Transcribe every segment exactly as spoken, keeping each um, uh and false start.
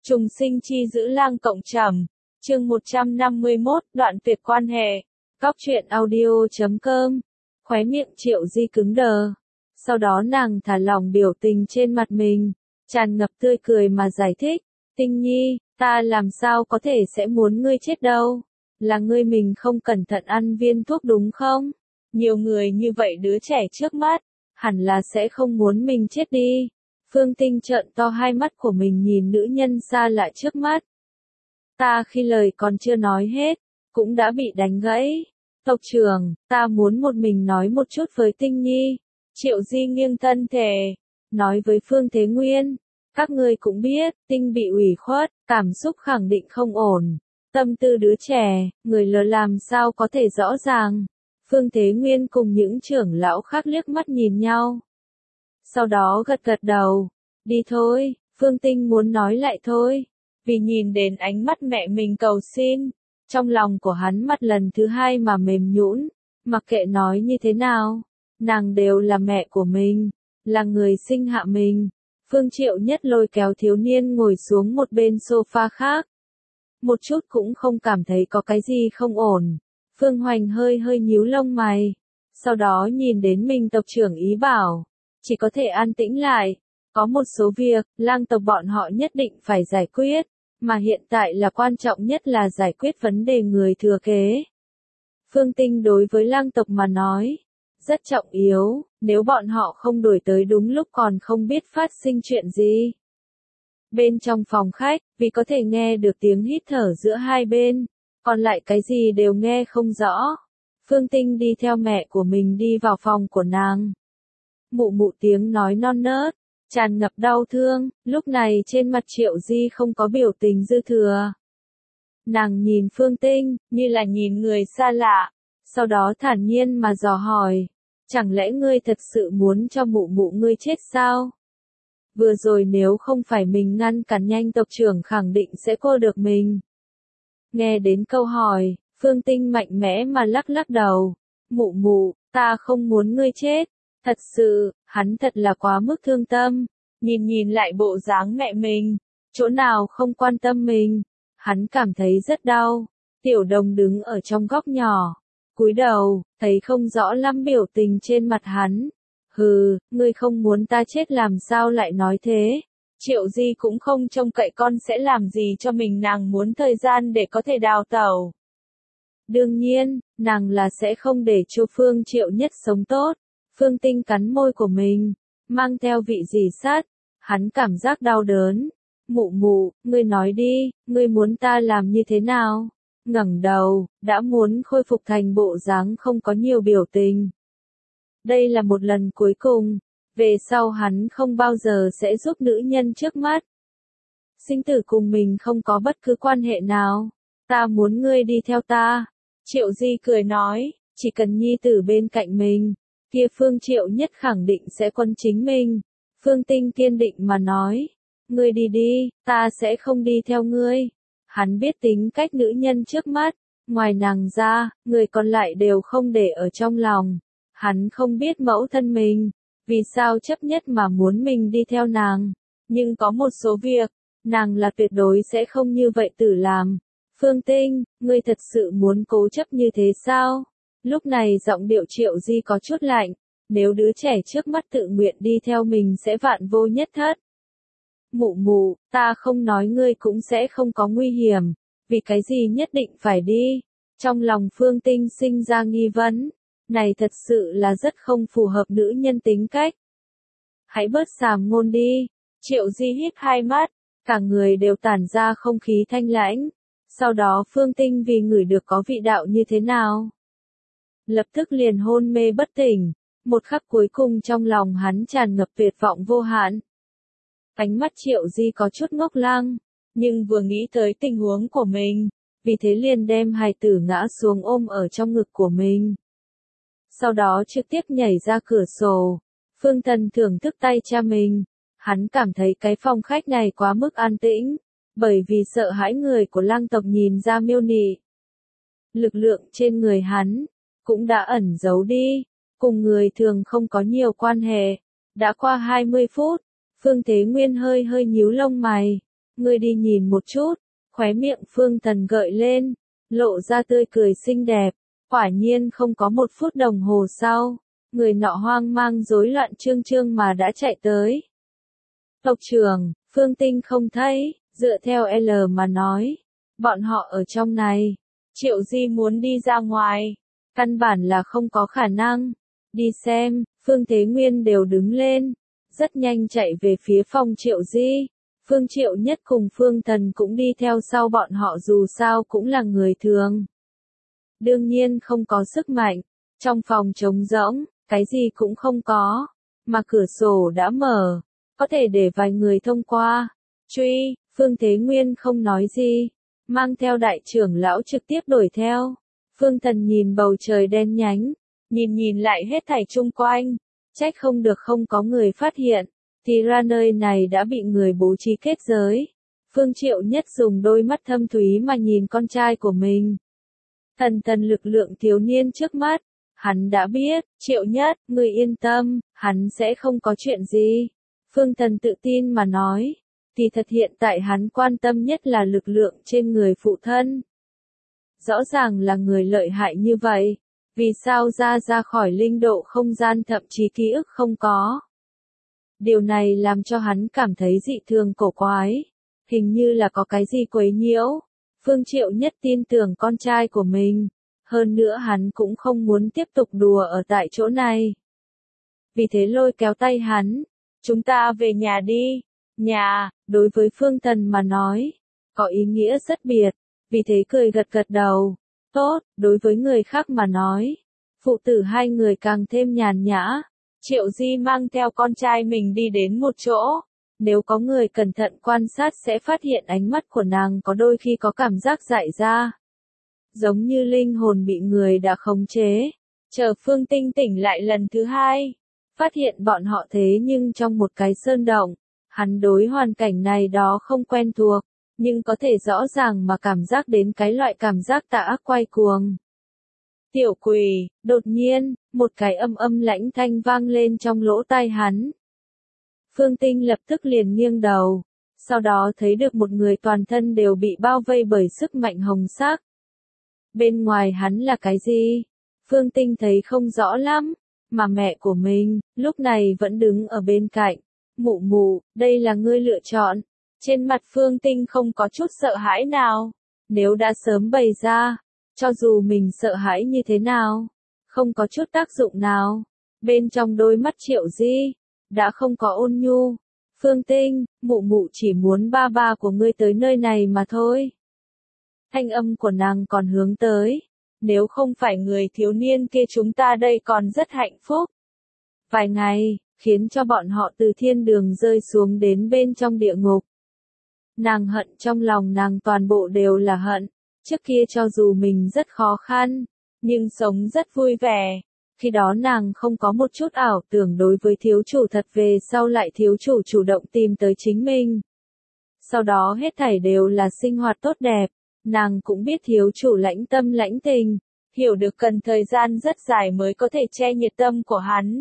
Trùng sinh chi giữ lang cộng trầm. Chương một trăm năm mươi mốt, đoạn tuyệt quan hệ. Cóc truyện audio chấm com. Khóe miệng Triệu Di cứng đờ. Sau đó nàng thả lỏng biểu tình trên mặt mình, tràn ngập tươi cười mà giải thích. Tinh Nhi, ta làm sao có thể sẽ muốn ngươi chết đâu. Là ngươi mình không cẩn thận ăn viên thuốc đúng không? Nhiều người như vậy đứa trẻ trước mắt, hẳn là sẽ không muốn mình chết đi. Phương Tinh trợn to hai mắt của mình nhìn nữ nhân xa lạ trước mắt. Ta khi lời còn chưa nói hết, cũng đã bị đánh gãy. Tộc trưởng, ta muốn một mình nói một chút với Tinh Nhi. Triệu Di nghiêng thân thể, nói với Phương Thế Nguyên. Các ngươi cũng biết, Tinh bị ủy khuất, cảm xúc khẳng định không ổn. Tâm tư đứa trẻ, người lớn làm sao có thể rõ ràng. Phương Thế Nguyên cùng những trưởng lão khác liếc mắt nhìn nhau. Sau đó gật gật đầu. Đi thôi, Phương Tinh muốn nói lại thôi. Vì nhìn đến ánh mắt mẹ mình cầu xin, trong lòng của hắn mặt lần thứ hai mà mềm nhũn. Mặc kệ nói như thế nào, nàng đều là mẹ của mình, là người sinh hạ mình. Phương Triệu Nhất lôi kéo thiếu niên ngồi xuống một bên sofa khác. Một chút cũng không cảm thấy có cái gì không ổn. Phương Hoành hơi hơi nhíu lông mày. Sau đó nhìn đến mình tộc trưởng ý bảo. Chỉ có thể an tĩnh lại. Có một số việc, lang tộc bọn họ nhất định phải giải quyết. Mà hiện tại là quan trọng nhất là giải quyết vấn đề người thừa kế. Phương Tinh đối với lang tộc mà nói. Rất trọng yếu, nếu bọn họ không đuổi tới đúng lúc còn không biết phát sinh chuyện gì. Bên trong phòng khách, vì có thể nghe được tiếng hít thở giữa hai bên, còn lại cái gì đều nghe không rõ. Phương Tinh đi theo mẹ của mình đi vào phòng của nàng. Mụ mụ tiếng nói non nớt, tràn ngập đau thương, lúc này trên mặt Triệu Di không có biểu tình dư thừa. Nàng nhìn Phương Tinh, như là nhìn người xa lạ, sau đó thản nhiên mà dò hỏi, chẳng lẽ ngươi thật sự muốn cho mụ mụ ngươi chết sao? Vừa rồi nếu không phải mình ngăn cản nhanh tộc trưởng khẳng định sẽ cô được mình. Nghe đến câu hỏi, Phương Tinh mạnh mẽ mà lắc lắc đầu. Mụ mụ, ta không muốn ngươi chết. Thật sự, hắn thật là quá mức thương tâm. Nhìn nhìn lại bộ dáng mẹ mình, chỗ nào không quan tâm mình. Hắn cảm thấy rất đau. Tiểu Đồng đứng ở trong góc nhỏ, cúi đầu, thấy không rõ lắm biểu tình trên mặt hắn. Hừ, ngươi không muốn ta chết làm sao lại nói thế? Triệu Di cũng không trông cậy con sẽ làm gì cho mình, nàng muốn thời gian để có thể đào tẩu. Đương nhiên, nàng là sẽ không để cho Phương Triệu Nhất sống tốt. Phương Tinh cắn môi của mình, mang theo vị dì sát, hắn cảm giác đau đớn. Mụ mụ, ngươi nói đi, ngươi muốn ta làm như thế nào? Ngẩng đầu, đã muốn khôi phục thành bộ dáng không có nhiều biểu tình. Đây là một lần cuối cùng, về sau hắn không bao giờ sẽ giúp nữ nhân trước mắt. Sinh tử cùng mình không có bất cứ quan hệ nào, ta muốn ngươi đi theo ta. Triệu Di cười nói, chỉ cần nhi tử bên cạnh mình, kia Phương Triệu Nhất khẳng định sẽ quân chính mình. Phương Tinh kiên định mà nói, ngươi đi đi, ta sẽ không đi theo ngươi. Hắn biết tính cách nữ nhân trước mắt, ngoài nàng ra, người còn lại đều không để ở trong lòng. Hắn không biết mẫu thân mình, vì sao chấp nhất mà muốn mình đi theo nàng. Nhưng có một số việc, nàng là tuyệt đối sẽ không như vậy tử làm. Phương Tinh, ngươi thật sự muốn cố chấp như thế sao? Lúc này giọng điệu Triệu Di có chút lạnh. Nếu đứa trẻ trước mắt tự nguyện đi theo mình sẽ vạn vô nhất thất. Mụ mụ, ta không nói ngươi cũng sẽ không có nguy hiểm. Vì cái gì nhất định phải đi? Trong lòng Phương Tinh sinh ra nghi vấn. Này thật sự là rất không phù hợp nữ nhân tính cách. Hãy bớt sàm ngôn đi. Triệu Di híp hai mắt, cả người đều tản ra không khí thanh lãnh. Sau đó Phương Tinh vì ngửi được có vị đạo như thế nào, lập tức liền hôn mê bất tỉnh. Một khắc cuối cùng trong lòng hắn tràn ngập tuyệt vọng vô hạn. Ánh mắt Triệu Di có chút ngốc lăng, nhưng vừa nghĩ tới tình huống của mình, vì thế liền đem hài tử ngã xuống ôm ở trong ngực của mình. Sau đó trực tiếp nhảy ra cửa sổ. Phương Thần thưởng thức tay cha mình. Hắn cảm thấy cái phòng khách này quá mức an tĩnh, bởi vì sợ hãi người của lang tộc nhìn ra miêu nị. Lực lượng trên người hắn cũng đã ẩn giấu đi, cùng người thường không có nhiều quan hệ. Đã qua hai mươi phút, Phương Thế Nguyên hơi hơi nhíu lông mày. ngươi đi nhìn một chút, khóe miệng Phương Thần gợi lên, lộ ra tươi cười xinh đẹp, quả nhiên không có một phút đồng hồ sau, người nọ hoang mang rối loạn trương trương mà đã chạy tới. Tộc trưởng, Phương Tinh không thấy, dựa theo L mà nói, bọn họ ở trong này, Triệu Di muốn đi ra ngoài, căn bản là không có khả năng, đi xem, Phương Thế Nguyên đều đứng lên, rất nhanh chạy về phía phòng Triệu Di, Phương Triệu Nhất cùng Phương Thần cũng đi theo sau bọn họ dù sao cũng là người thường. Đương nhiên không có sức mạnh, trong phòng trống rỗng, cái gì cũng không có, mà cửa sổ đã mở, có thể để vài người thông qua. Truy, Phương Thế Nguyên không nói gì, mang theo đại trưởng lão trực tiếp đuổi theo. Phương Thần nhìn bầu trời đen nhánh, nhìn nhìn lại hết thảy chung quanh, trách không được không có người phát hiện, thì ra nơi này đã bị người bố trí kết giới. Phương Triệu Nhất dùng đôi mắt thâm thúy mà nhìn con trai của mình. Thần thần lực lượng thiếu niên trước mắt, hắn đã biết, Triệu Nhất, người yên tâm, hắn sẽ không có chuyện gì. Phương Thần tự tin mà nói, thì thật hiện tại hắn quan tâm nhất là lực lượng trên người phụ thân. Rõ ràng là người lợi hại như vậy, vì sao ra ra khỏi linh độ không gian thậm chí ký ức không có. Điều này làm cho hắn cảm thấy dị thường cổ quái, hình như là có cái gì quấy nhiễu. Phương Triệu Nhất tin tưởng con trai của mình, hơn nữa hắn cũng không muốn tiếp tục đùa ở tại chỗ này. Vì thế lôi kéo tay hắn, chúng ta về nhà đi. Nhà, đối với Phương Thần mà nói, có ý nghĩa rất biệt, vì thế cười gật gật đầu. Tốt, đối với người khác mà nói, phụ tử hai người càng thêm nhàn nhã. Triệu Di mang theo con trai mình đi đến một chỗ, nếu có người cẩn thận quan sát sẽ phát hiện ánh mắt của nàng có đôi khi có cảm giác dại ra. Giống như linh hồn bị người đã khống chế. Chờ Phương Tinh tỉnh lại lần thứ hai, phát hiện bọn họ thế nhưng trong một cái sơn động. Hắn đối hoàn cảnh này đó không quen thuộc, nhưng có thể rõ ràng mà cảm giác đến cái loại cảm giác tà ác quay cuồng. Tiểu quỷ, đột nhiên, một cái âm âm lãnh thanh vang lên trong lỗ tai hắn. Phương Tinh lập tức liền nghiêng đầu, sau đó thấy được một người toàn thân đều bị bao vây bởi sức mạnh hồng sắc. Bên ngoài hắn là cái gì? Phương Tinh thấy không rõ lắm, mà mẹ của mình, lúc này vẫn đứng ở bên cạnh. Mụ mụ, đây là ngươi lựa chọn. Trên mặt Phương Tinh không có chút sợ hãi nào. Nếu đã sớm bày ra, cho dù mình sợ hãi như thế nào, không có chút tác dụng nào. Bên trong đôi mắt Triệu Di, đã không có ôn nhu. Phương Tinh, mụ mụ chỉ muốn ba ba của ngươi tới nơi này mà thôi. Thanh âm của nàng còn hướng tới. Nếu không phải người thiếu niên kia chúng ta đây còn rất hạnh phúc. Vài ngày, khiến cho bọn họ từ thiên đường rơi xuống đến bên trong địa ngục. Nàng hận trong lòng nàng toàn bộ đều là hận, trước kia cho dù mình rất khó khăn, nhưng sống rất vui vẻ, khi đó nàng không có một chút ảo tưởng đối với thiếu chủ thật về sau lại thiếu chủ chủ động tìm tới chính mình. Sau đó hết thảy đều là sinh hoạt tốt đẹp, nàng cũng biết thiếu chủ lãnh tâm lãnh tình, hiểu được cần thời gian rất dài mới có thể che nhiệt tâm của hắn.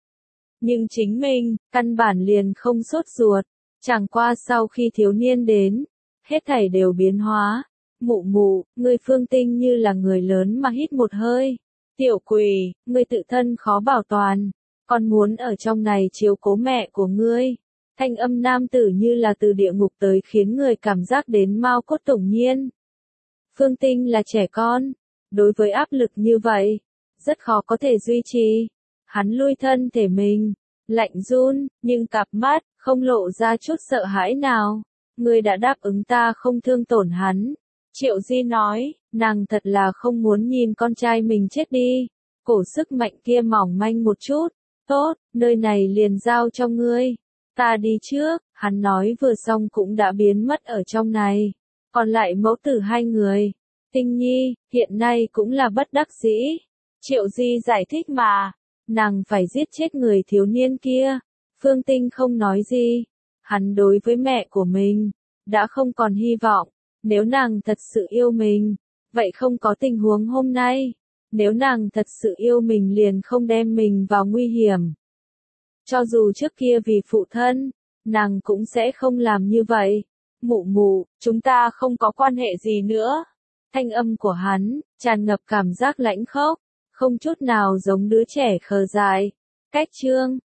Nhưng chính mình, căn bản liền không sốt ruột, chẳng qua sau khi thiếu niên đến, hết thảy đều biến hóa. Mụ mụ, ngươi Phương Tinh như là người lớn mà hít một hơi. Tiểu quỷ, ngươi tự thân khó bảo toàn, còn muốn ở trong này chiếu cố mẹ của ngươi. Thanh âm nam tử như là từ địa ngục tới khiến người cảm giác đến mau cốt tủng nhiên. Phương Tinh là trẻ con, đối với áp lực như vậy, rất khó có thể duy trì. Hắn lui thân thể mình, lạnh run, nhưng cặp mắt, không lộ ra chút sợ hãi nào. Ngươi đã đáp ứng ta không thương tổn hắn. Triệu Di nói, nàng thật là không muốn nhìn con trai mình chết đi. Cổ sức mạnh kia mỏng manh một chút. Tốt, nơi này liền giao cho ngươi. Ta đi trước, hắn nói vừa xong cũng đã biến mất ở trong này. Còn lại mẫu tử hai người. Tinh Nhi, hiện nay cũng là bất đắc dĩ. Triệu Di giải thích mà. Nàng phải giết chết người thiếu niên kia. Phương Tinh không nói gì. Hắn đối với mẹ của mình, đã không còn hy vọng. Nếu nàng thật sự yêu mình, vậy không có tình huống hôm nay. Nếu nàng thật sự yêu mình liền không đem mình vào nguy hiểm. Cho dù trước kia vì phụ thân, nàng cũng sẽ không làm như vậy. Mụ mụ, chúng ta không có quan hệ gì nữa. Thanh âm của hắn, tràn ngập cảm giác lãnh khốc, không chút nào giống đứa trẻ khờ dại. Cách chương